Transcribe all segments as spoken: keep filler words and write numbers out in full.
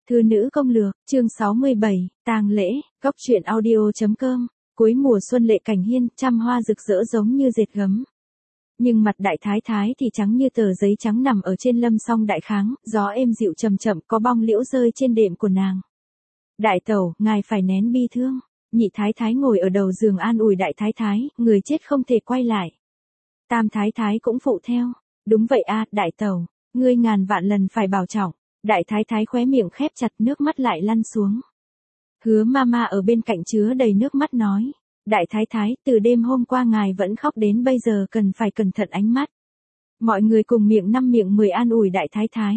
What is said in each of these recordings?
Thư nữ công lược, chương sáu mươi bảy, tang lễ, góc truyện audio.com, cuối mùa xuân lệ cảnh hiên, trăm hoa rực rỡ giống như dệt gấm. Nhưng mặt đại thái thái thì trắng như tờ giấy trắng nằm ở trên lâm song đại kháng, gió êm dịu chậm chậm có bong liễu rơi trên đệm của nàng. Đại tẩu, ngài phải nén bi thương. Nhị thái thái ngồi ở đầu giường an ủi đại thái thái, người chết không thể quay lại. Tam thái thái cũng phụ theo. Đúng vậy a, đại tẩu, ngươi ngàn vạn lần phải bảo trọng. Đại thái thái khóe miệng khép chặt, nước mắt lại lăn xuống. Hứa mama ở bên cạnh chứa đầy nước mắt nói. Đại thái thái, từ đêm hôm qua ngài vẫn khóc đến bây giờ cần phải cẩn thận ánh mắt. Mọi người cùng miệng năm miệng mười an ủi đại thái thái.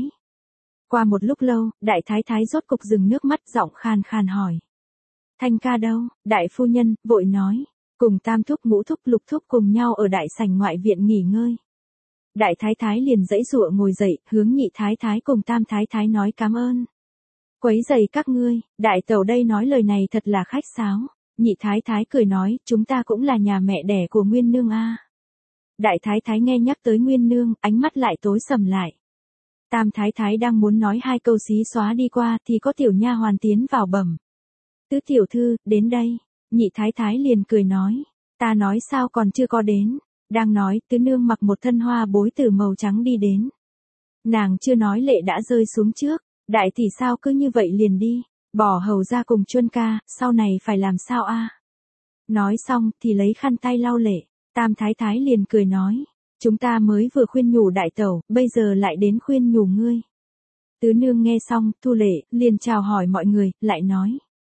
Qua một lúc lâu, đại thái thái rốt cục dừng nước mắt, giọng khan khan hỏi. Thanh ca đâu? Đại phu nhân vội nói, cùng tam thúc ngũ thúc lục thúc cùng nhau ở đại sảnh ngoại viện nghỉ ngơi. Đại thái thái liền giãy giụa ngồi dậy, hướng nhị thái thái cùng tam thái thái nói cảm ơn. Quấy rầy các ngươi, đại tẩu đây nói lời này thật là khách sáo. Nhị thái thái cười nói, chúng ta cũng là nhà mẹ đẻ của Nguyên Nương a. Đại thái thái nghe nhắc tới Nguyên Nương, ánh mắt lại tối sầm lại. Tam thái thái đang muốn nói hai câu xí xóa đi qua thì có tiểu nha hoàn tiến vào bẩm. Tứ tiểu thư, đến đây. Nhị thái thái liền cười nói, ta nói sao còn chưa có đến. Đang nói, tứ nương mặc một thân hoa bối từ màu trắng đi đến. Nàng chưa nói lệ đã rơi xuống trước, đại tỷ sao cứ như vậy liền đi, bỏ hầu ra cùng Chuân ca, sau này phải làm sao a? Nói xong thì lấy khăn tay lau lệ, tam thái thái liền cười nói, chúng ta mới vừa khuyên nhủ đại tẩu, bây giờ lại đến khuyên nhủ ngươi. Tứ nương nghe xong, thu lệ, liền chào hỏi mọi người, lại nói.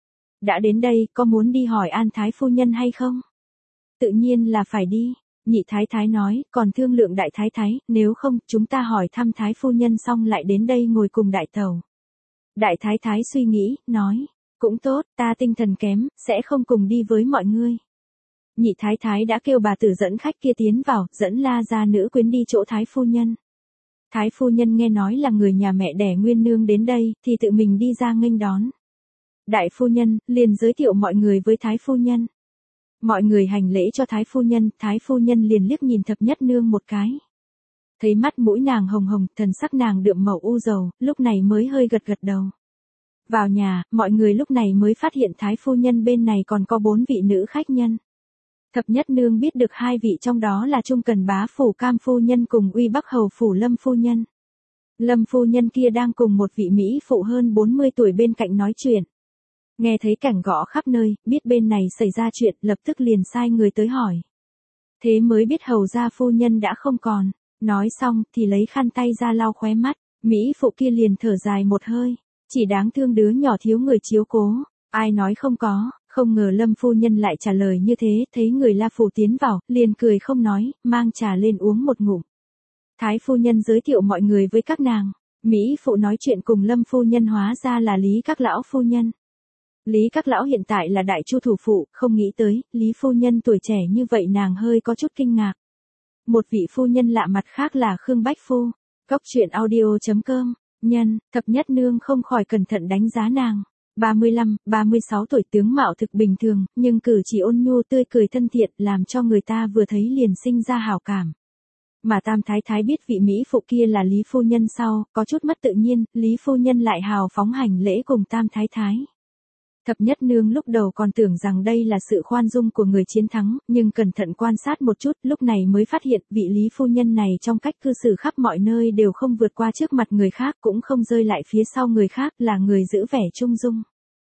Đã đến đây, có muốn đi hỏi an thái phu nhân hay không? Tự nhiên là phải đi. Nhị thái thái nói, còn thương lượng đại thái thái, nếu không, chúng ta hỏi thăm thái phu nhân xong lại đến đây ngồi cùng đại tẩu. Đại thái thái suy nghĩ, nói, cũng tốt, ta tinh thần kém, sẽ không cùng đi với mọi ngươi. Nhị thái thái đã kêu bà tử dẫn khách kia tiến vào, dẫn la gia nữ quyến đi chỗ thái phu nhân. Thái phu nhân nghe nói là người nhà mẹ đẻ Nguyên Nương đến đây, thì tự mình đi ra nghênh đón. Đại phu nhân, liền giới thiệu mọi người với thái phu nhân. Mọi người hành lễ cho thái phu nhân, thái phu nhân liền liếc nhìn thập nhất nương một cái. Thấy mắt mũi nàng hồng hồng, thần sắc nàng đượm màu u dầu, lúc này mới hơi gật gật đầu. Vào nhà, mọi người lúc này mới phát hiện thái phu nhân bên này còn có bốn vị nữ khách nhân. Thập nhất nương biết được hai vị trong đó là Trung Cần Bá phủ Cam phu nhân cùng Uy Bắc hầu phủ Lâm phu nhân. Lâm phu nhân kia đang cùng một vị mỹ phụ hơn bốn mươi tuổi bên cạnh nói chuyện. Nghe thấy cảnh gõ khắp nơi, biết bên này xảy ra chuyện, lập tức liền sai người tới hỏi. Thế mới biết hầu gia phu nhân đã không còn. Nói xong, thì lấy khăn tay ra lau khóe mắt, mỹ phụ kia liền thở dài một hơi. Chỉ đáng thương đứa nhỏ thiếu người chiếu cố. Ai nói không có, không ngờ Lâm phu nhân lại trả lời như thế, thấy người La phủ tiến vào, liền cười không nói, mang trà lên uống một ngụm. Thái phu nhân giới thiệu mọi người với các nàng. Mỹ phụ nói chuyện cùng Lâm phu nhân hóa ra là Lý các lão phu nhân. Lý các lão hiện tại là đại chu thủ phụ, không nghĩ tới, Lý phu nhân tuổi trẻ như vậy nàng hơi có chút kinh ngạc. Một vị phu nhân lạ mặt khác là Khương Bách Phu. Góc truyện audio.com, nhân, thập nhất nương không khỏi cẩn thận đánh giá nàng. ba mươi lăm, ba mươi sáu tuổi tướng mạo thực bình thường, nhưng cử chỉ ôn nhu tươi cười thân thiện làm cho người ta vừa thấy liền sinh ra hảo cảm. Mà tam thái thái biết vị mỹ phụ kia là Lý phu nhân sau, có chút mất tự nhiên, Lý phu nhân lại hào phóng hành lễ cùng tam thái thái. Thập nhất nương lúc đầu còn tưởng rằng đây là sự khoan dung của người chiến thắng, nhưng cẩn thận quan sát một chút, lúc này mới phát hiện vị Lý phu nhân này trong cách cư xử khắp mọi nơi đều không vượt qua trước mặt người khác, cũng không rơi lại phía sau người khác, là người giữ vẻ trung dung.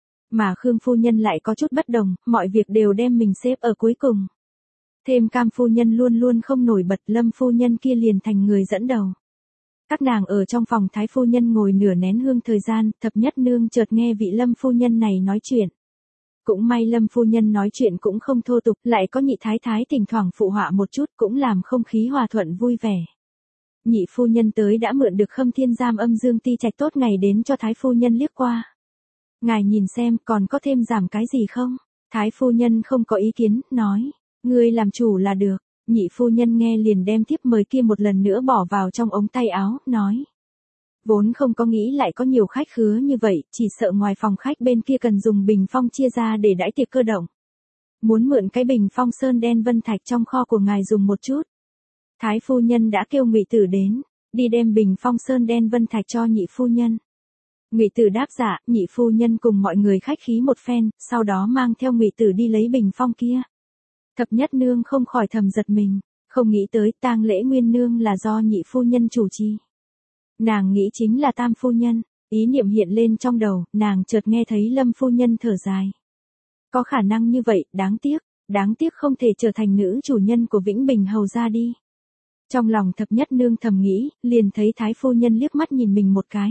Mà Khương phu nhân lại có chút bất đồng, mọi việc đều đem mình xếp ở cuối cùng. Thêm Cam phu nhân luôn luôn không nổi bật, Lâm phu nhân kia liền thành người dẫn đầu. Các nàng ở trong phòng thái phu nhân ngồi nửa nén hương thời gian, thập nhất nương chợt nghe vị Lâm phu nhân này nói chuyện. Cũng may Lâm phu nhân nói chuyện cũng không thô tục, lại có nhị thái thái thỉnh thoảng phụ họa một chút cũng làm không khí hòa thuận vui vẻ. Nhị phu nhân tới đã mượn được Khâm Thiên Giam âm dương ti trạch tốt ngày đến cho thái phu nhân liếc qua. Ngài nhìn xem còn có thêm giảm cái gì không? Thái phu nhân không có ý kiến, nói, ngươi làm chủ là được. Nhị phu nhân nghe liền đem thiếp mời kia một lần nữa bỏ vào trong ống tay áo, nói. Vốn không có nghĩ lại có nhiều khách khứa như vậy, chỉ sợ ngoài phòng khách bên kia cần dùng bình phong chia ra để đãi tiệc cơ động. Muốn mượn cái bình phong sơn đen vân thạch trong kho của ngài dùng một chút. Thái phu nhân đã kêu Ngụy Tử đến, đi đem bình phong sơn đen vân thạch cho nhị phu nhân. Ngụy Tử đáp dạ, nhị phu nhân cùng mọi người khách khí một phen, sau đó mang theo Ngụy Tử đi lấy bình phong kia. Thập nhất nương không khỏi thầm giật mình, không nghĩ tới tang lễ nguyên nương là do nhị phu nhân chủ trì. Nàng nghĩ chính là tam phu nhân, ý niệm hiện lên trong đầu, nàng chợt nghe thấy Lâm phu nhân thở dài. Có khả năng như vậy, đáng tiếc, đáng tiếc không thể trở thành nữ chủ nhân của Vĩnh Bình hầu gia đi. Trong lòng thập nhất nương thầm nghĩ, liền thấy thái phu nhân liếc mắt nhìn mình một cái.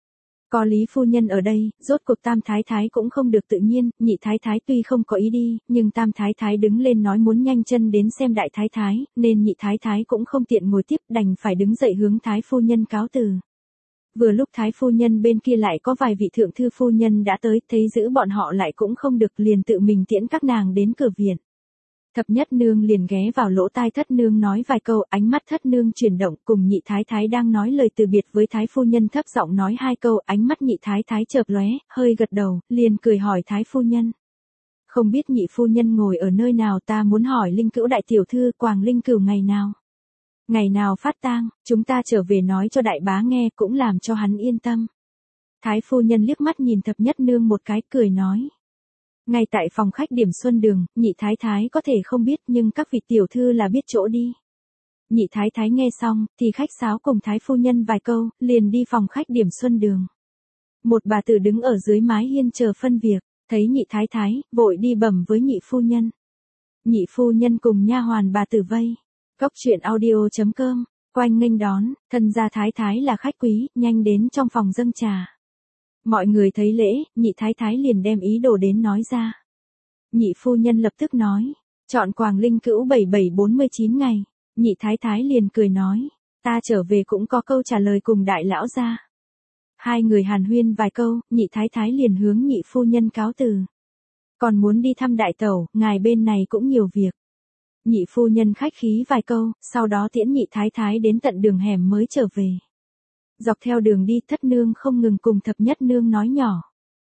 Có Lý phu nhân ở đây, rốt cuộc tam thái thái cũng không được tự nhiên, nhị thái thái tuy không có ý đi, nhưng tam thái thái đứng lên nói muốn nhanh chân đến xem đại thái thái, nên nhị thái thái cũng không tiện ngồi tiếp, đành phải đứng dậy hướng thái phu nhân cáo từ. Vừa lúc thái phu nhân bên kia lại có vài vị thượng thư phu nhân đã tới, thấy giữ bọn họ lại cũng không được, liền tự mình tiễn các nàng đến cửa viện. Thập nhất nương liền ghé vào lỗ tai thất nương nói vài câu, ánh mắt thất nương chuyển động, cùng nhị thái thái đang nói lời từ biệt với thái phu nhân thấp giọng nói hai câu, ánh mắt nhị thái thái chợp lóe, hơi gật đầu, liền cười hỏi thái phu nhân. Không biết nhị phu nhân ngồi ở nơi nào, ta muốn hỏi Linh Cữu đại tiểu thư Quảng Linh Cửu ngày nào. Ngày nào phát tang, chúng ta trở về nói cho đại bá nghe, cũng làm cho hắn yên tâm. Thái phu nhân liếc mắt nhìn thập nhất nương một cái, cười nói. Ngay tại phòng khách Điểm Xuân Đường, nhị thái thái có thể không biết nhưng các vị tiểu thư là biết chỗ đi. Nhị thái thái nghe xong, thì khách sáo cùng thái phu nhân vài câu, liền đi phòng khách Điểm Xuân Đường. Một bà tử đứng ở dưới mái hiên chờ phân việc, thấy nhị thái thái, vội đi bẩm với nhị phu nhân. Nhị phu nhân cùng nha hoàn bà tử vây. Cốc truyện audio chấm com, quanh nghênh đón, thân gia thái thái là khách quý, nhanh đến trong phòng dâng trà. Mọi người thấy lễ, nhị thái thái liền đem ý đồ đến nói ra. Nhị phu nhân lập tức nói, chọn Quảng Linh Cữu bảy bảy bốn mươi chín ngày, nhị thái thái liền cười nói, ta trở về cũng có câu trả lời cùng đại lão gia. Hai người hàn huyên vài câu, nhị thái thái liền hướng nhị phu nhân cáo từ. Còn muốn đi thăm đại tẩu, ngài bên này cũng nhiều việc. Nhị phu nhân khách khí vài câu, sau đó tiễn nhị thái thái đến tận đường hẻm mới trở về. Dọc theo đường đi thất nương không ngừng cùng thập nhất nương nói nhỏ.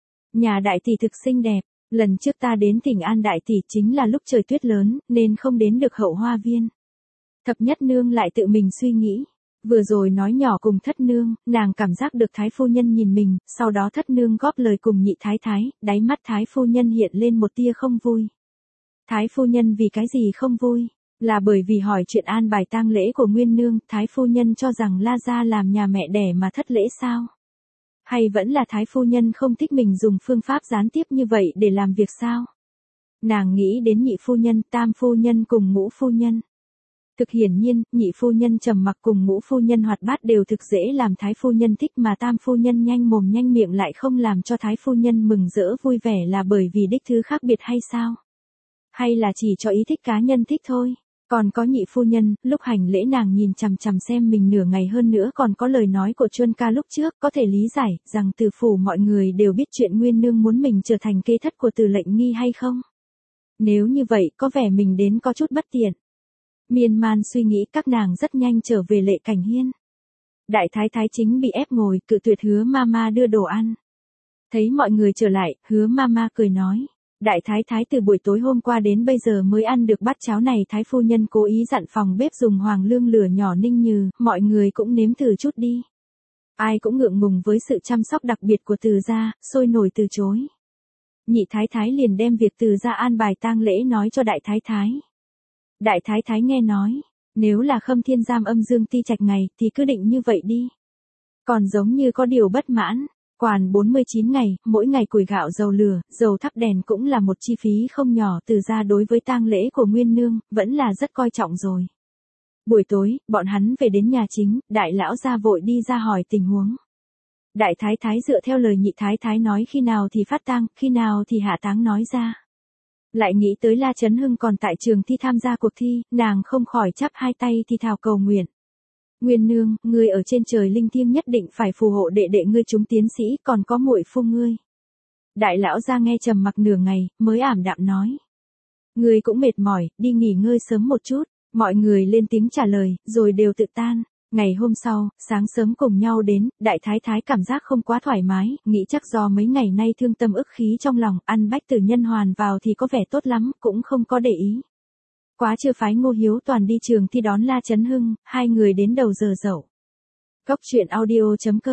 Nhà đại tỷ thực xinh đẹp, lần trước ta đến Thỉnh An đại tỷ chính là lúc trời tuyết lớn, nên không đến được Hậu Hoa Viên. Thập nhất nương lại tự mình suy nghĩ. Vừa rồi nói nhỏ cùng thất nương, nàng cảm giác được thái phu nhân nhìn mình, sau đó thất nương góp lời cùng nhị thái thái, đáy mắt thái phu nhân hiện lên một tia không vui. Thái phu nhân vì cái gì không vui? Là bởi vì hỏi chuyện an bài tang lễ của Nguyên Nương, thái phu nhân cho rằng La gia làm nhà mẹ đẻ mà thất lễ sao? Hay vẫn là thái phu nhân không thích mình dùng phương pháp gián tiếp như vậy để làm việc sao? Nàng nghĩ đến nhị phu nhân, tam phu nhân cùng ngũ phu nhân. Thực hiển nhiên, nhị phu nhân trầm mặc cùng ngũ phu nhân hoạt bát đều thực dễ làm thái phu nhân thích, mà tam phu nhân nhanh mồm nhanh miệng lại không làm cho thái phu nhân mừng rỡ vui vẻ, là bởi vì đích thứ khác biệt hay sao? Hay là chỉ cho ý thích cá nhân thích thôi? Còn có nhị phu nhân, lúc hành lễ nàng nhìn chằm chằm xem mình nửa ngày, hơn nữa còn có lời nói của Chuân ca lúc trước, có thể lý giải, rằng từ phủ mọi người đều biết chuyện Nguyên Nương muốn mình trở thành kế thất của Từ Lệnh Nghi hay không? Nếu như vậy, có vẻ mình đến có chút bất tiện. Miên man suy nghĩ, các nàng rất nhanh trở về Lệ Cảnh Hiên. Đại thái thái chính bị ép ngồi, cự tuyệt Hứa Mama đưa đồ ăn. Thấy mọi người trở lại, Hứa Mama cười nói. Đại thái thái từ buổi tối hôm qua đến bây giờ mới ăn được bát cháo này, thái phu nhân cố ý dặn phòng bếp dùng hoàng lương lửa nhỏ ninh nhừ, mọi người cũng nếm thử chút đi. Ai cũng ngượng ngùng với sự chăm sóc đặc biệt của Từ gia, sôi nổi từ chối. Nhị thái thái liền đem việc Từ gia an bài tang lễ nói cho đại thái thái. Đại thái thái nghe nói, nếu là Khâm Thiên giam âm Dương Ti Trạch ngày thì cứ định như vậy đi. Còn giống như có điều bất mãn. Quản bốn mươi chín ngày, mỗi ngày củi gạo dầu lửa, dầu thắp đèn cũng là một chi phí không nhỏ, Từ gia đối với tang lễ của Nguyên Nương, vẫn là rất coi trọng rồi. Buổi tối, bọn hắn về đến nhà chính, đại lão gia vội đi ra hỏi tình huống. Đại thái thái dựa theo lời nhị thái thái nói khi nào thì phát tang, khi nào thì hạ táng nói ra. Lại nghĩ tới La Chấn Hưng còn tại trường thi tham gia cuộc thi, nàng không khỏi chắp hai tay thì thào cầu nguyện. Nguyên Nương, ngươi ở trên trời linh thiêng nhất định phải phù hộ đệ đệ ngươi chúng tiến sĩ, còn có muội phu ngươi. Đại lão gia nghe trầm mặc nửa ngày, mới ảm đạm nói. Ngươi cũng mệt mỏi, đi nghỉ ngơi sớm một chút. Mọi người lên tiếng trả lời, rồi đều tự tan. Ngày hôm sau, sáng sớm cùng nhau đến, đại thái thái cảm giác không quá thoải mái, nghĩ chắc do mấy ngày nay thương tâm ức khí trong lòng, ăn Bách Tử Nhân Hoàn vào thì có vẻ tốt lắm, cũng không có để ý. Quá chưa phái Ngô Hiếu Toàn đi trường thi đón La Chấn Hưng, hai người đến đầu giờ dậu. Cốc truyện audio chấm com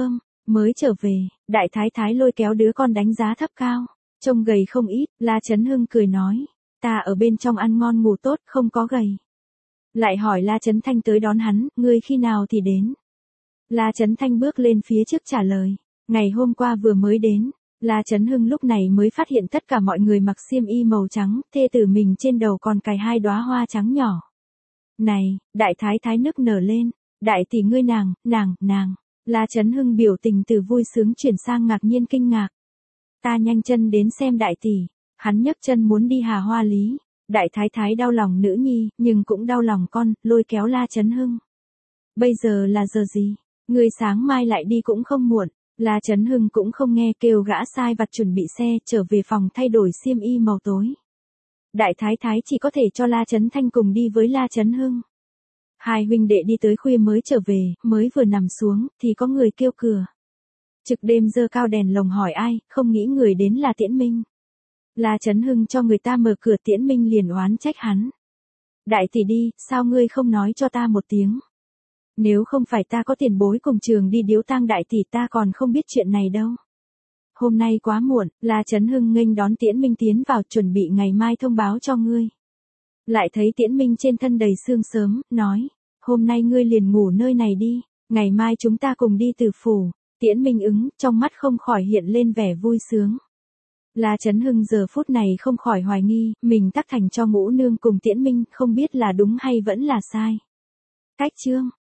Mới trở về, đại thái thái lôi kéo đứa con đánh giá thấp cao. Trông gầy không ít, La Chấn Hưng cười nói. Ta ở bên trong ăn ngon ngủ tốt, không có gầy. Lại hỏi La Chấn Thanh tới đón hắn, ngươi khi nào thì đến? La Chấn Thanh bước lên phía trước trả lời. Ngày hôm qua vừa mới đến. La Chấn Hưng lúc này mới phát hiện tất cả mọi người mặc xiêm y màu trắng, thê tử mình trên đầu còn cài hai đóa hoa trắng nhỏ. Này, đại thái thái nức nở lên. Đại tỷ ngươi nàng, nàng, nàng. La Chấn Hưng biểu tình từ vui sướng chuyển sang ngạc nhiên kinh ngạc. Ta nhanh chân đến xem đại tỷ. Hắn nhấc chân muốn đi Hà Hoa Lý. Đại thái thái đau lòng nữ nhi, nhưng cũng đau lòng con, lôi kéo La Chấn Hưng. Bây giờ là giờ gì? Ngươi sáng mai lại đi cũng không muộn. La Chấn Hưng cũng không nghe, kêu gã sai vặt chuẩn bị xe, trở về phòng thay đổi xiêm y màu tối. Đại thái thái chỉ có thể cho La Chấn Thanh cùng đi với La Chấn Hưng. Hai huynh đệ đi tới khuya mới trở về, mới vừa nằm xuống, thì có người kêu cửa. Trực đêm giơ cao đèn lồng hỏi ai, không nghĩ người đến là Tiễn Minh. La Chấn Hưng cho người ta mở cửa, Tiễn Minh liền oán trách hắn. Đại tỷ đi, sao ngươi không nói cho ta một tiếng? Nếu không phải ta có tiền bối cùng trường đi điếu tang đại tỷ ta còn không biết chuyện này đâu. Hôm nay quá muộn, La Chấn Hưng nghênh đón Tiễn Minh tiến vào, chuẩn bị ngày mai thông báo cho ngươi. Lại thấy Tiễn Minh trên thân đầy sương sớm, nói, hôm nay ngươi liền ngủ nơi này đi, ngày mai chúng ta cùng đi Từ phủ. Tiễn Minh ứng, trong mắt không khỏi hiện lên vẻ vui sướng. La Chấn Hưng giờ phút này không khỏi hoài nghi, mình tác thành cho ngũ nương cùng Tiễn Minh, không biết là đúng hay vẫn là sai. Cách chương